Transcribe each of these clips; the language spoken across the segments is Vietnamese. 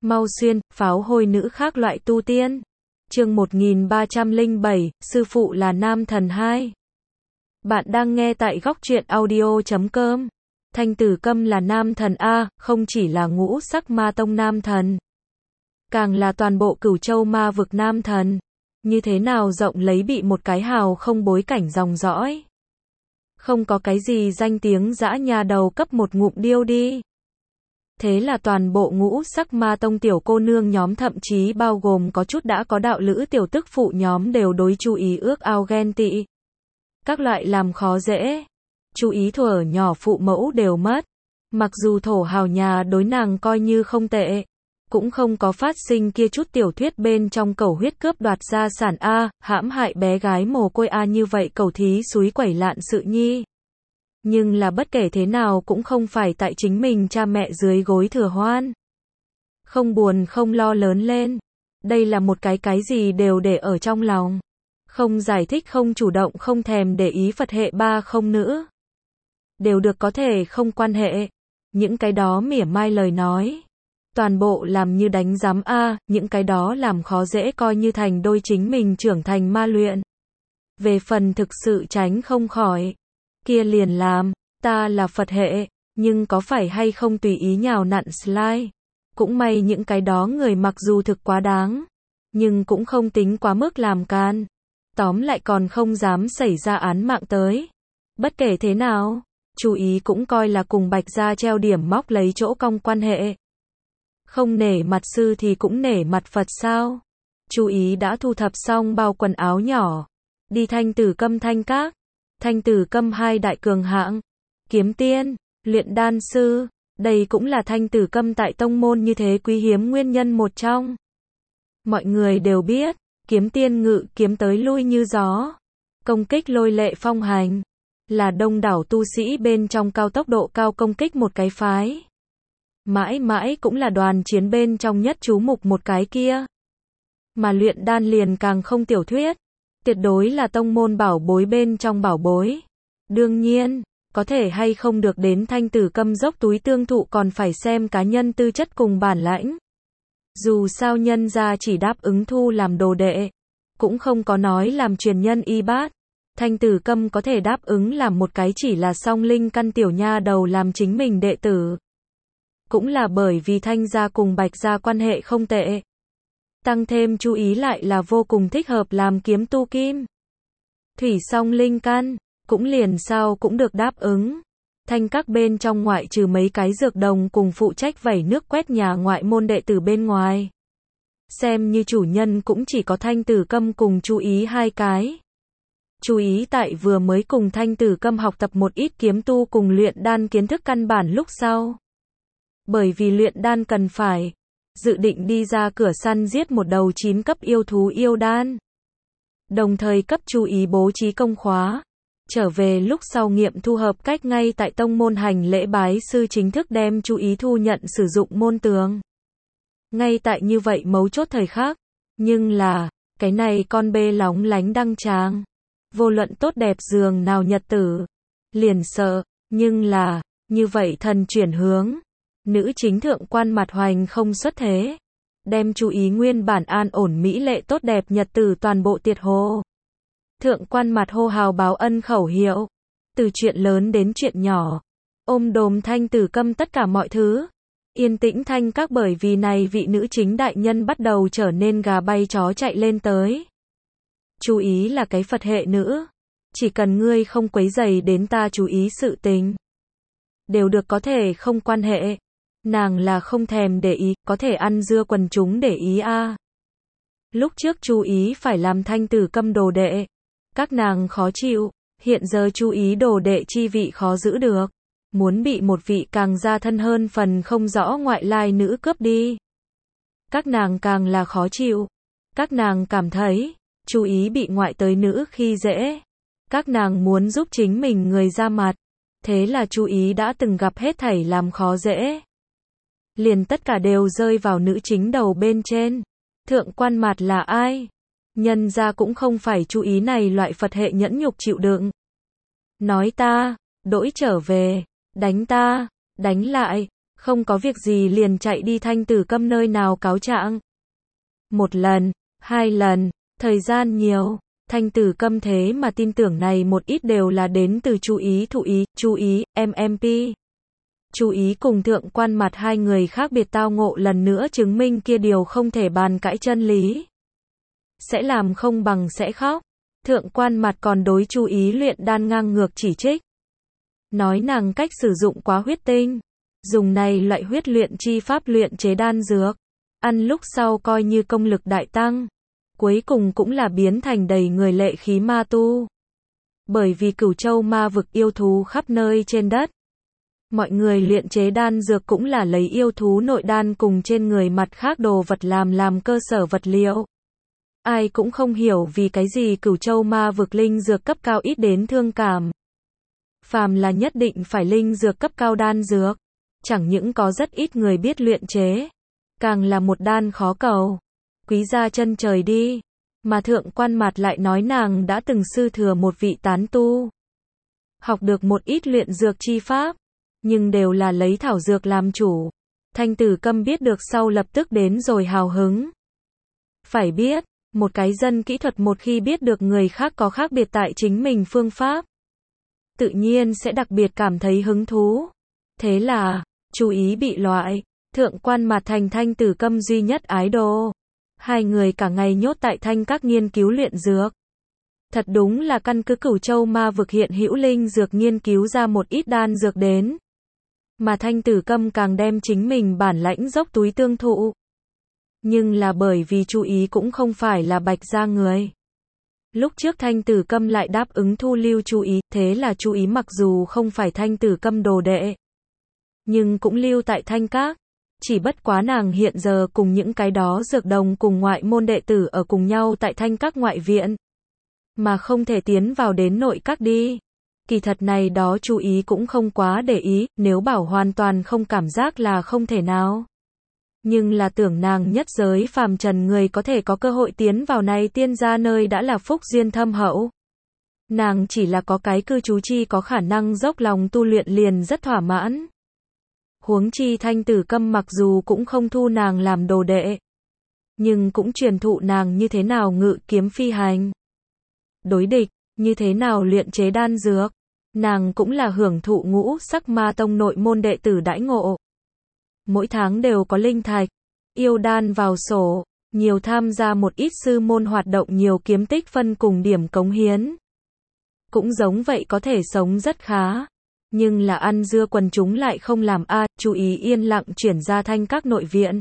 Mau xuyên, pháo hôi nữ khác loại tu tiên. Chương 1307, sư phụ là nam thần 2. Bạn đang nghe tại góc truyện audio.com. Thanh Tử Câm là nam thần A, không chỉ là ngũ sắc ma tông nam thần, càng là toàn bộ Cửu Châu ma vực nam thần. Như thế nào rộng lấy bị một cái hào không bối cảnh dòng dõi. Không có cái gì danh tiếng dã nhà đầu cấp một ngụm điêu đi. Thế là toàn bộ ngũ sắc ma tông tiểu cô nương nhóm, thậm chí bao gồm có chút đã có đạo lữ tiểu tức phụ nhóm, đều đối chú ý ước ao ghen tị. Các loại làm khó dễ. Chú ý thuở nhỏ phụ mẫu đều mất. Mặc dù thổ hào nhà đối nàng coi như không tệ, cũng không có phát sinh kia chút tiểu thuyết bên trong cầu huyết cướp đoạt gia sản A, hãm hại bé gái mồ côi A như vậy cầu thí súy quẩy lạn sự nhi. Nhưng là bất kể thế nào cũng không phải tại chính mình cha mẹ dưới gối thừa hoan. Không buồn không lo lớn lên. Đây là một cái gì đều để ở trong lòng. Không giải thích, không chủ động, không thèm để ý Phật hệ ba không nữ. Đều được, có thể không quan hệ. Những cái đó mỉa mai lời nói, toàn bộ làm như đánh giám A, những cái đó làm khó dễ coi như thành đôi chính mình trưởng thành ma luyện. Về phần thực sự tránh không khỏi, kia liền làm, ta là Phật hệ, nhưng có phải hay không tùy ý nhào nặn slide. Cũng may những cái đó người mặc dù thực quá đáng, nhưng cũng không tính quá mức làm can. Tóm lại còn không dám xảy ra án mạng tới. Bất kể thế nào, chú ý cũng coi là cùng Bạch Gia treo điểm móc lấy chỗ cong quan hệ. Không nể mặt sư thì cũng nể mặt Phật sao. Chú ý đã thu thập xong bao quần áo nhỏ, đi Thanh Tử Câm thanh các. Thanh Tử Câm hai đại cường hạng, kiếm tiên, luyện đan sư, đây cũng là Thanh Tử Câm tại tông môn như thế quý hiếm nguyên nhân một trong. Mọi người đều biết, kiếm tiên ngự kiếm tới lui như gió, công kích lôi lệ phong hành, là đông đảo tu sĩ bên trong cao tốc độ cao công kích một cái phái. Mãi mãi cũng là đoàn chiến bên trong nhất chú mục một cái kia. Mà luyện đan liền càng không tiểu thuyết. Tuyệt đối là tông môn bảo bối bên trong bảo bối. Đương nhiên, có thể hay không được đến Thanh Tử Câm dốc túi tương thụ còn phải xem cá nhân tư chất cùng bản lãnh. Dù sao nhân gia chỉ đáp ứng thu làm đồ đệ, cũng không có nói làm truyền nhân y bát. Thanh Tử Câm có thể đáp ứng làm một cái chỉ là song linh căn tiểu nha đầu làm chính mình đệ tử, cũng là bởi vì Thanh gia cùng Bạch gia quan hệ không tệ. Tăng thêm chú ý lại là vô cùng thích hợp làm kiếm tu kim. Thủy song linh căn, cũng liền sao cũng được đáp ứng. Thanh các bên trong ngoại trừ mấy cái dược đồng cùng phụ trách vẩy nước quét nhà ngoại môn đệ tử bên ngoài, xem như chủ nhân cũng chỉ có Thanh Tử Câm cùng chú ý hai cái. Chú ý tại vừa mới cùng Thanh Tử Câm học tập một ít kiếm tu cùng luyện đan kiến thức căn bản lúc sau. Bởi vì luyện đan cần phải dự định đi ra cửa săn giết một đầu 9 cấp yêu thú yêu đan. Đồng thời cấp chú ý bố trí công khóa. Trở về lúc sau nghiệm thu hợp cách ngay tại tông môn hành lễ bái sư, chính thức đem chú ý thu nhận sử dụng môn tường. Ngay tại như vậy mấu chốt thời khắc. Nhưng là, cái này con bê lóng lánh đăng tràng. Vô luận tốt đẹp giường nào nhật tử. Liền sợ, nhưng là, như vậy thần chuyển hướng. Nữ chính thượng quan mặt hoành không xuất thế. Đem chú ý nguyên bản an ổn mỹ lệ tốt đẹp nhật tử toàn bộ tiệt hồ. Thượng quan mặt hô hào báo ân khẩu hiệu. Từ chuyện lớn đến chuyện nhỏ. Ôm đồm Thanh Tử Câm tất cả mọi thứ. Yên tĩnh thanh các, bởi vì này vị nữ chính đại nhân bắt đầu trở nên gà bay chó chạy lên tới. Chú ý là cái Phật hệ nữ. Chỉ cần ngươi không quấy rầy đến ta chú ý sự tình, đều được, có thể không quan hệ. Nàng là không thèm để ý, có thể ăn dưa quần chúng để ý a. Lúc trước chú ý phải làm Thanh Tử Câm đồ đệ, các nàng khó chịu, hiện giờ chú ý đồ đệ chi vị khó giữ được, muốn bị một vị càng gia thân hơn phần không rõ ngoại lai nữ cướp đi. Các nàng càng là khó chịu, các nàng cảm thấy, chú ý bị ngoại tới nữ khi dễ, các nàng muốn giúp chính mình người ra mặt, thế là chú ý đã từng gặp hết thảy làm khó dễ. Liền tất cả đều rơi vào nữ chính đầu bên trên. Thượng quan mặt là ai? Nhân ra cũng không phải chú ý này loại Phật hệ nhẫn nhục chịu đựng. Nói ta, đỗi trở về, đánh ta, đánh lại, Không có việc gì liền chạy đi Thanh Tử Câm nơi nào cáo trạng. Một lần, hai lần, thời gian nhiều, Thanh Tử Câm thế mà tin tưởng này một ít đều là đến từ chú ý thụ ý, chú ý, MMP. Chú ý cùng thượng quan mặt hai người khác biệt tao ngộ lần nữa chứng minh kia điều không thể bàn cãi chân lý. Sẽ làm không bằng sẽ khóc. Thượng quan mặt còn đối chú ý luyện đan ngang ngược chỉ trích. Nói nàng cách sử dụng quá huyết tinh. Dùng này loại huyết luyện chi pháp luyện chế đan dược. Ăn lúc sau coi như công lực đại tăng. Cuối cùng cũng là biến thành đầy người lệ khí ma tu. Bởi vì Cửu Châu ma vực yêu thú khắp nơi trên đất. Mọi người luyện chế đan dược cũng là lấy yêu thú nội đan cùng trên người mặt khác đồ vật làm cơ sở vật liệu. Ai cũng không hiểu vì cái gì Cửu Châu ma vực linh dược cấp cao ít đến thương cảm. Phàm là nhất định phải linh dược cấp cao đan dược. Chẳng những có rất ít người biết luyện chế. Càng là một đan khó cầu. Quý gia chân trời đi. Mà thượng quan mặt lại nói nàng đã từng sư thừa một vị tán tu. Học được một ít luyện dược chi pháp. Nhưng đều là lấy thảo dược làm chủ. Thanh Tử Câm biết được sau lập tức đến rồi hào hứng. Phải biết, một cái dân kỹ thuật một khi biết được người khác có khác biệt tại chính mình phương pháp. Tự nhiên sẽ đặc biệt cảm thấy hứng thú. Thế là, chú ý bị loại, thượng quan mặt thành Thanh Tử Câm duy nhất ái đồ. Hai người cả ngày nhốt tại thanh các nghiên cứu luyện dược. Thật đúng là căn cứ Cửu Châu ma vực hiện hữu linh dược nghiên cứu ra một ít đan dược đến. Mà Thanh Tử Câm càng đem chính mình bản lãnh dốc túi tương thụ. Nhưng là bởi vì chú ý cũng không phải là Bạch gia người. Lúc trước Thanh Tử Câm lại đáp ứng thu lưu chú ý, thế là chú ý mặc dù không phải Thanh Tử Câm đồ đệ. Nhưng cũng lưu tại thanh các. Chỉ bất quá nàng hiện giờ cùng những cái đó dược đồng cùng ngoại môn đệ tử ở cùng nhau tại thanh các ngoại viện. Mà không thể tiến vào đến nội các đi. Kỳ thật này đó chú ý cũng không quá để ý, nếu bảo hoàn toàn không cảm giác là không thể nào. Nhưng là tưởng nàng nhất giới phàm trần người có thể có cơ hội tiến vào này tiên gia nơi đã là phúc duyên thâm hậu. Nàng chỉ là có cái cư trú chi có khả năng dốc lòng tu luyện liền rất thỏa mãn. Huống chi Thanh Tử Câm mặc dù cũng không thu nàng làm đồ đệ. Nhưng cũng truyền thụ nàng như thế nào ngự kiếm phi hành. Đối địch, như thế nào luyện chế đan dược. Nàng cũng là hưởng thụ ngũ sắc ma tông nội môn đệ tử đãi ngộ. Mỗi tháng đều có linh thạch, yêu đan vào sổ, nhiều tham gia một ít sư môn hoạt động nhiều kiếm tích phân cùng điểm cống hiến. Cũng giống vậy có thể sống rất khá. Nhưng là ăn dưa quần chúng lại không làm chú ý yên lặng chuyển ra thanh các nội viện.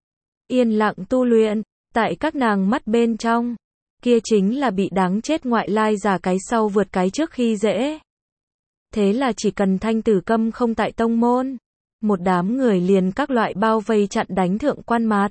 Yên lặng tu luyện, tại các nàng mắt bên trong. Kia chính là bị đáng chết ngoại lai giả cái sau vượt cái trước khi dễ. Thế là chỉ cần Thanh Tử Câm không tại tông môn. Một đám người liền các loại bao vây chặn đánh thượng quan mạt.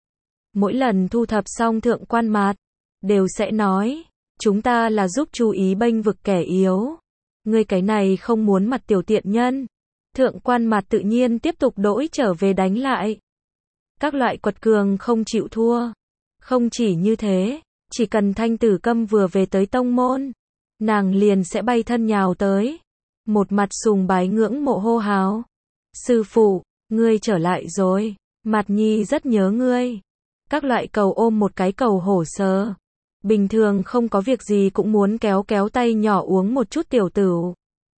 Mỗi lần thu thập xong thượng quan mạt, đều sẽ nói, chúng ta là giúp chú ý bênh vực kẻ yếu. Ngươi cái này không muốn mặt tiểu tiện nhân. Thượng quan mạt tự nhiên tiếp tục đỗi trở về đánh lại. Các loại quật cường không chịu thua. Không chỉ như thế, chỉ cần Thanh Tử Câm vừa về tới tông môn, nàng liền sẽ bay thân nhào tới. Một mặt sùng bái ngưỡng mộ hô hào. Sư phụ, ngươi trở lại rồi. Mạt nhi rất nhớ ngươi. Các loại cầu ôm một cái cầu hổ sơ. Bình thường không có việc gì cũng muốn kéo kéo tay nhỏ uống một chút tiểu tửu.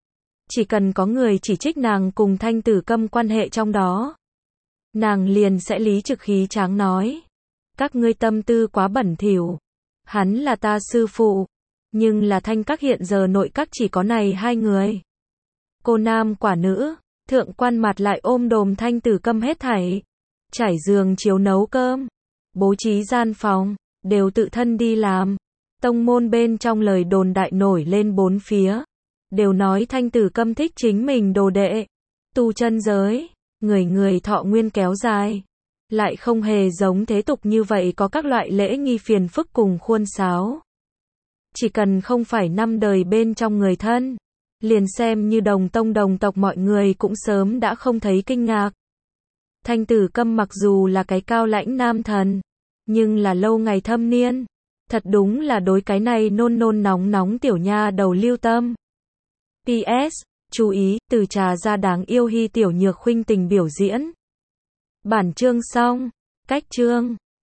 Chỉ cần có người chỉ trích nàng cùng Thanh Tử Câm quan hệ trong đó. Nàng liền sẽ lý trực khí tráng nói. Các ngươi tâm tư quá bẩn thỉu. Hắn là ta sư phụ. Nhưng là thanh các hiện giờ nội các chỉ có này hai người. Cô nam quả nữ. Thượng quan mặt lại ôm đồm Thanh Tử Câm hết thảy. Trải giường chiếu nấu cơm. Bố trí gian phòng. Đều tự thân đi làm. Tông môn bên trong lời đồn đại nổi lên bốn phía. Đều nói Thanh Tử Câm thích chính mình đồ đệ. Tu chân giới. Người người thọ nguyên kéo dài. Lại không hề giống thế tục như vậy có các loại lễ nghi phiền phức cùng khuôn sáo. Chỉ cần không phải năm đời bên trong người thân. Liền xem như đồng tông đồng tộc mọi người cũng sớm đã không thấy kinh ngạc. Thanh Tử Câm mặc dù là cái cao lãnh nam thần. Nhưng là lâu ngày thâm niên. Thật đúng là đối cái này nôn nôn nóng nóng tiểu nha đầu lưu tâm. PS, Chú ý, từ Trà Gia đáng yêu Hy Tiểu Nhược khuynh tình biểu diễn. Bản chương xong. Cách chương